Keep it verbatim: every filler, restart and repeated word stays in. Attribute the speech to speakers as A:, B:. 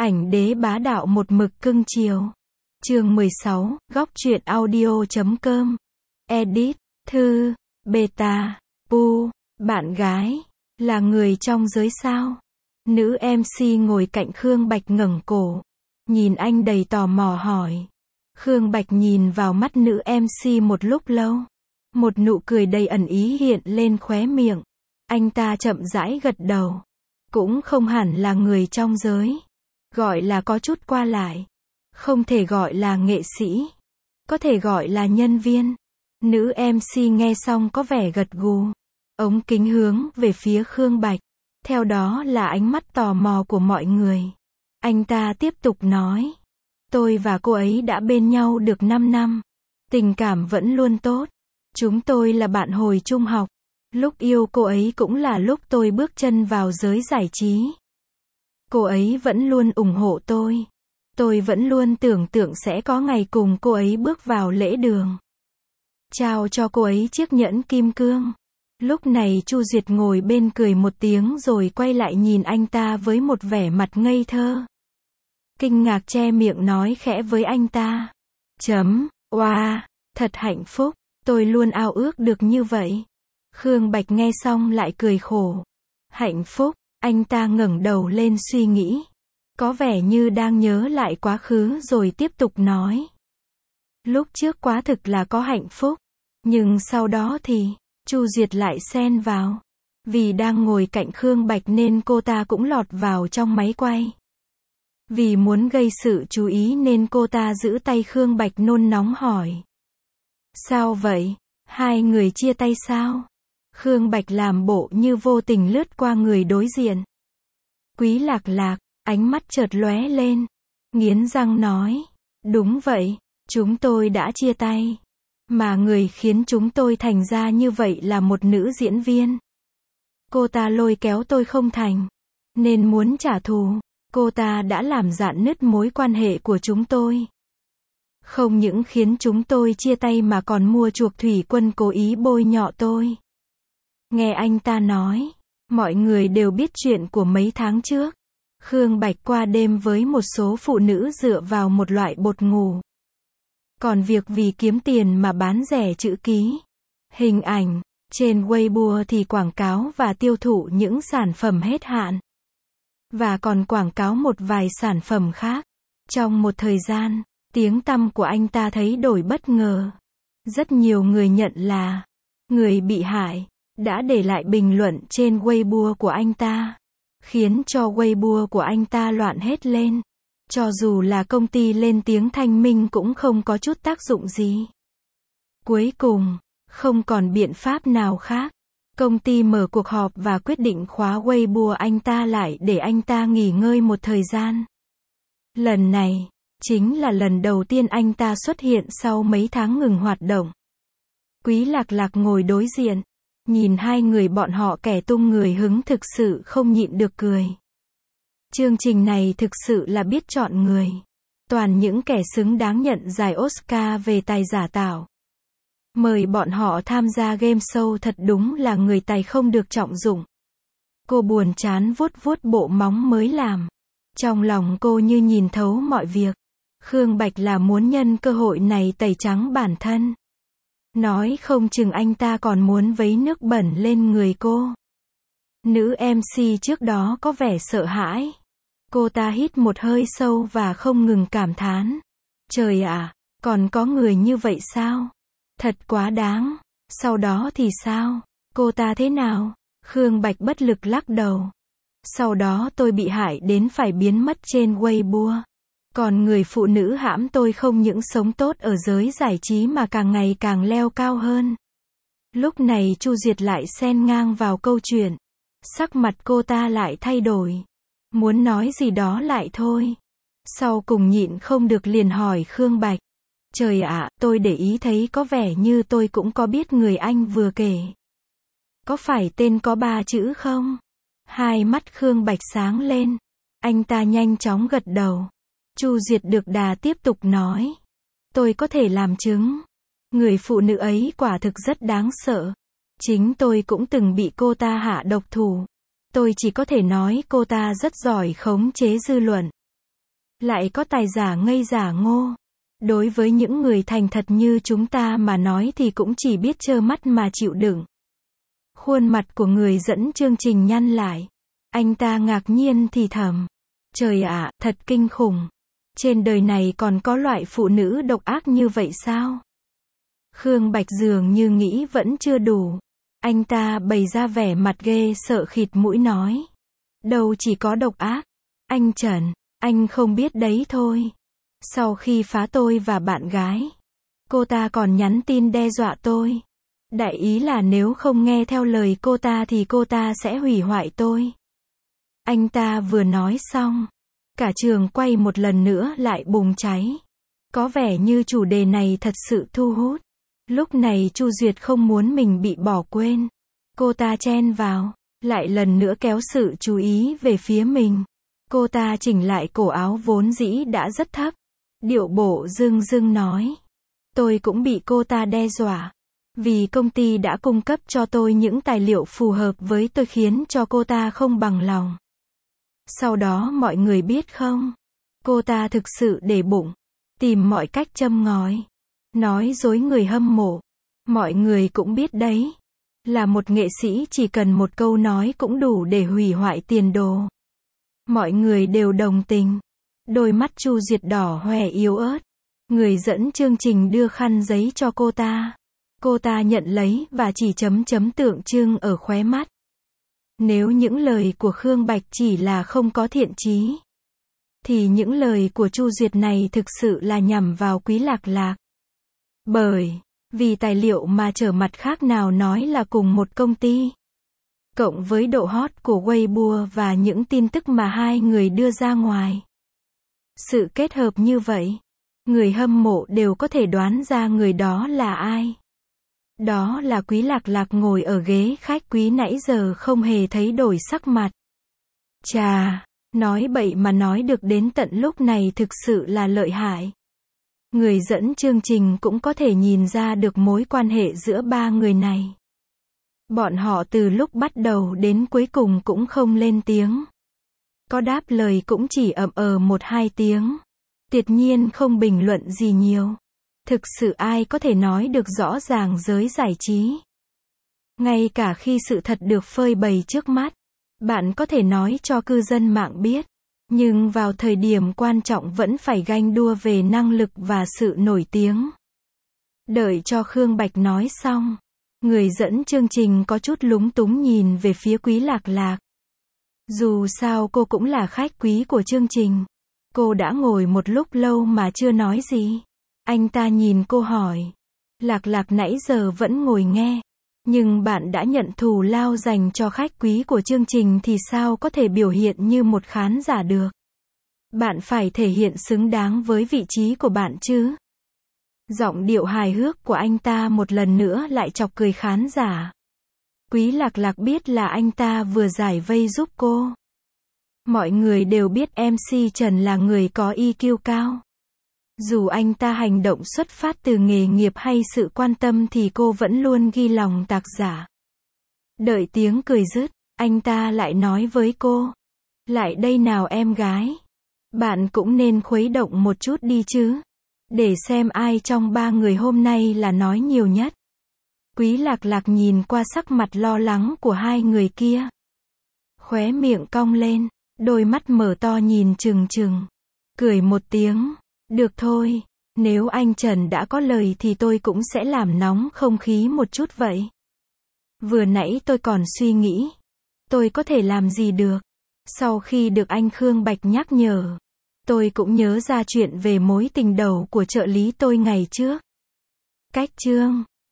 A: Ảnh đế bá đạo một mực cưng chiều. Chương mười sáu, góc truyện audio.com. Edit, Thư, Beta, Pu, bạn gái, là người trong giới sao? Nữ em xê ngồi cạnh Khương Bạch ngẩng cổ, nhìn anh đầy tò mò hỏi. Khương Bạch nhìn vào mắt nữ em xê một lúc lâu. Một nụ cười đầy ẩn ý hiện lên khóe miệng. Anh ta chậm rãi gật đầu. Cũng không hẳn là người trong giới. Gọi là có chút qua lại. Không thể gọi là nghệ sĩ. Có thể gọi là nhân viên. Nữ em xê nghe xong có vẻ gật gù. Ống kính hướng về phía Khương Bạch. Theo đó là ánh mắt tò mò của mọi người. Anh ta tiếp tục nói. Tôi và cô ấy đã bên nhau được năm năm. Tình cảm vẫn luôn tốt. Chúng tôi là bạn hồi trung học. Lúc yêu cô ấy cũng là lúc tôi bước chân vào giới giải trí. Cô ấy vẫn luôn ủng hộ tôi. Tôi vẫn luôn tưởng tượng sẽ có ngày cùng cô ấy bước vào lễ đường. Trao cho cô ấy chiếc nhẫn kim cương. Lúc này Chu Duyệt ngồi bên cười một tiếng rồi quay lại nhìn anh ta với một vẻ mặt ngây thơ. Kinh ngạc che miệng nói khẽ với anh ta. Chấm, oa, wow, thật hạnh phúc, tôi luôn ao ước được như vậy. Khương Bạch nghe xong lại cười khổ. Hạnh phúc, anh ta ngẩng đầu lên suy nghĩ. Có vẻ như đang nhớ lại quá khứ rồi tiếp tục nói. Lúc trước quá thực là có hạnh phúc. Nhưng sau đó thì, Chu Duyệt lại xen vào. Vì đang ngồi cạnh Khương Bạch nên cô ta cũng lọt vào trong máy quay. Vì muốn gây sự chú ý nên cô ta giữ tay Khương Bạch nôn nóng hỏi. Sao vậy? Hai người chia tay sao? Khương Bạch làm bộ như vô tình lướt qua người đối diện. Quý Lạc Lạc, ánh mắt chợt lóe lên. Nghiến răng nói. Đúng vậy, chúng tôi đã chia tay. Mà người khiến chúng tôi thành ra như vậy là một nữ diễn viên. Cô ta lôi kéo tôi không thành. Nên muốn trả thù. Cô ta đã làm rạn nứt mối quan hệ của chúng tôi. Không những khiến chúng tôi chia tay mà còn mua chuộc thủy quân cố ý bôi nhọ tôi. Nghe anh ta nói, mọi người đều biết chuyện của mấy tháng trước. Khương Bạch qua đêm với một số phụ nữ dựa vào một loại bột ngủ. Còn việc vì kiếm tiền mà bán rẻ chữ ký, hình ảnh, trên Weibo thì quảng cáo và tiêu thụ những sản phẩm hết hạn. Và còn quảng cáo một vài sản phẩm khác. Trong một thời gian, tiếng tăm của anh ta thấy đổi bất ngờ. Rất nhiều người nhận là người bị hại, đã để lại bình luận trên Weibo của anh ta. Khiến cho Weibo của anh ta loạn hết lên. Cho dù là công ty lên tiếng thanh minh cũng không có chút tác dụng gì. Cuối cùng, không còn biện pháp nào khác. Công ty mở cuộc họp và quyết định khóa Weibo anh ta lại để anh ta nghỉ ngơi một thời gian. Lần này, chính là lần đầu tiên anh ta xuất hiện sau mấy tháng ngừng hoạt động. Quý Lạc Lạc ngồi đối diện. Nhìn hai người bọn họ kẻ tung người hứng thực sự không nhịn được cười. Chương trình này thực sự là biết chọn người. Toàn những kẻ xứng đáng nhận giải Oscar về tài giả tạo. Mời bọn họ tham gia game show thật đúng là người tài không được trọng dụng. Cô buồn chán vuốt vuốt bộ móng mới làm. Trong lòng cô như nhìn thấu mọi việc. Khương Bạch là muốn nhân cơ hội này tẩy trắng bản thân. Nói không chừng anh ta còn muốn vấy nước bẩn lên người cô. Nữ em xê trước đó có vẻ sợ hãi. Cô ta hít một hơi sâu và không ngừng cảm thán. Trời ạ, còn có người như vậy sao? Thật quá đáng. Sau đó thì sao? Cô ta thế nào? Khương Bạch bất lực lắc đầu. Sau đó tôi bị hại đến phải biến mất trên Weibo. Còn người phụ nữ hãm tôi không những sống tốt ở giới giải trí mà càng ngày càng leo cao hơn. Lúc này Chu Duyệt lại xen ngang vào câu chuyện. Sắc mặt cô ta lại thay đổi. Muốn nói gì đó lại thôi. Sau cùng nhịn không được liền hỏi Khương Bạch. Trời ạ, tôi để ý thấy có vẻ như tôi cũng có biết người anh vừa kể. Có phải tên có ba chữ không? Hai mắt Khương Bạch sáng lên. Anh ta nhanh chóng gật đầu. Chu Duyệt được đà tiếp tục nói. Tôi có thể làm chứng. Người phụ nữ ấy quả thực rất đáng sợ. Chính tôi cũng từng bị cô ta hạ độc thủ. Tôi chỉ có thể nói cô ta rất giỏi khống chế dư luận. Lại có tài giả ngây giả ngô. Đối với những người thành thật như chúng ta mà nói thì cũng chỉ biết trơ mắt mà chịu đựng. Khuôn mặt của người dẫn chương trình nhăn lại. Anh ta ngạc nhiên thì thầm. Trời ạ, thật kinh khủng. Trên đời này còn có loại phụ nữ độc ác như vậy sao? Khương Bạch dường như nghĩ vẫn chưa đủ. Anh ta bày ra vẻ mặt ghê sợ khịt mũi nói. Đâu chỉ có độc ác. Anh Trần, anh không biết đấy thôi. Sau khi phá tôi và bạn gái, cô ta còn nhắn tin đe dọa tôi. Đại ý là nếu không nghe theo lời cô ta thì cô ta sẽ hủy hoại tôi. Anh ta vừa nói xong, cả trường quay một lần nữa lại bùng cháy. Có vẻ như chủ đề này thật sự thu hút. Lúc này Chu Duyệt không muốn mình bị bỏ quên. Cô ta chen vào, lại lần nữa kéo sự chú ý về phía mình. Cô ta chỉnh lại cổ áo vốn dĩ đã rất thấp. Điệu bộ dưng dưng nói. Tôi cũng bị cô ta đe dọa. Vì công ty đã cung cấp cho tôi những tài liệu phù hợp với tôi khiến cho cô ta không bằng lòng. Sau đó mọi người biết không? Cô ta thực sự để bụng. Tìm mọi cách châm ngòi. Nói dối người hâm mộ. Mọi người cũng biết đấy. Là một nghệ sĩ chỉ cần một câu nói cũng đủ để hủy hoại tiền đồ. Mọi người đều đồng tình. Đôi mắt Chu Duyệt đỏ hoe yếu ớt. Người dẫn chương trình đưa khăn giấy cho cô ta. Cô ta nhận lấy và chỉ chấm chấm tượng trưng ở khóe mắt. Nếu những lời của Khương Bạch chỉ là không có thiện chí, thì những lời của Chu Duyệt này thực sự là nhằm vào Quý Lạc Lạc. Bởi vì tài liệu mà trở mặt khác nào nói là cùng một công ty. Cộng với độ hot của Weibo và những tin tức mà hai người đưa ra ngoài. Sự kết hợp như vậy, người hâm mộ đều có thể đoán ra người đó là ai. Đó là Quý Lạc Lạc ngồi ở ghế khách quý nãy giờ không hề thấy đổi sắc mặt. Chà, nói bậy mà nói được đến tận lúc này thực sự là lợi hại. Người dẫn chương trình cũng có thể nhìn ra được mối quan hệ giữa ba người này. Bọn họ từ lúc bắt đầu đến cuối cùng cũng không lên tiếng. Có đáp lời cũng chỉ ậm ờ một hai tiếng. Tuyệt nhiên không bình luận gì nhiều. Thực sự ai có thể nói được rõ ràng giới giải trí. Ngay cả khi sự thật được phơi bày trước mắt, bạn có thể nói cho cư dân mạng biết. Nhưng vào thời điểm quan trọng vẫn phải ganh đua về năng lực và sự nổi tiếng. Đợi cho Khương Bạch nói xong, người dẫn chương trình có chút lúng túng nhìn về phía Quý Lạc Lạc. Dù sao cô cũng là khách quý của chương trình. Cô đã ngồi một lúc lâu mà chưa nói gì. Anh ta nhìn cô hỏi. Lạc Lạc nãy giờ vẫn ngồi nghe. Nhưng bạn đã nhận thù lao dành cho khách quý của chương trình thì sao có thể biểu hiện như một khán giả được? Bạn phải thể hiện xứng đáng với vị trí của bạn chứ. Giọng điệu hài hước của anh ta một lần nữa lại chọc cười khán giả. Quý Lạc Lạc biết là anh ta vừa giải vây giúp cô. Mọi người đều biết em xê Trần là người có i kiu cao. Dù anh ta hành động xuất phát từ nghề nghiệp hay sự quan tâm thì cô vẫn luôn ghi lòng tạc giả. Đợi tiếng cười dứt, anh ta lại nói với cô. Lại đây nào em gái. Bạn cũng nên khuấy động một chút đi chứ. Để xem ai trong ba người hôm nay là nói nhiều nhất. Quý Lạc Lạc nhìn qua sắc mặt lo lắng của hai người kia. Khóe miệng cong lên, đôi mắt mở to nhìn trừng trừng. Cười một tiếng. Được thôi, nếu anh Trần đã có lời thì tôi cũng sẽ làm nóng không khí một chút vậy. Vừa nãy tôi còn suy nghĩ. Tôi có thể làm gì được? Sau khi được anh Khương Bạch nhắc nhở, tôi cũng nhớ ra chuyện về mối tình đầu của trợ lý tôi ngày trước. Cách chương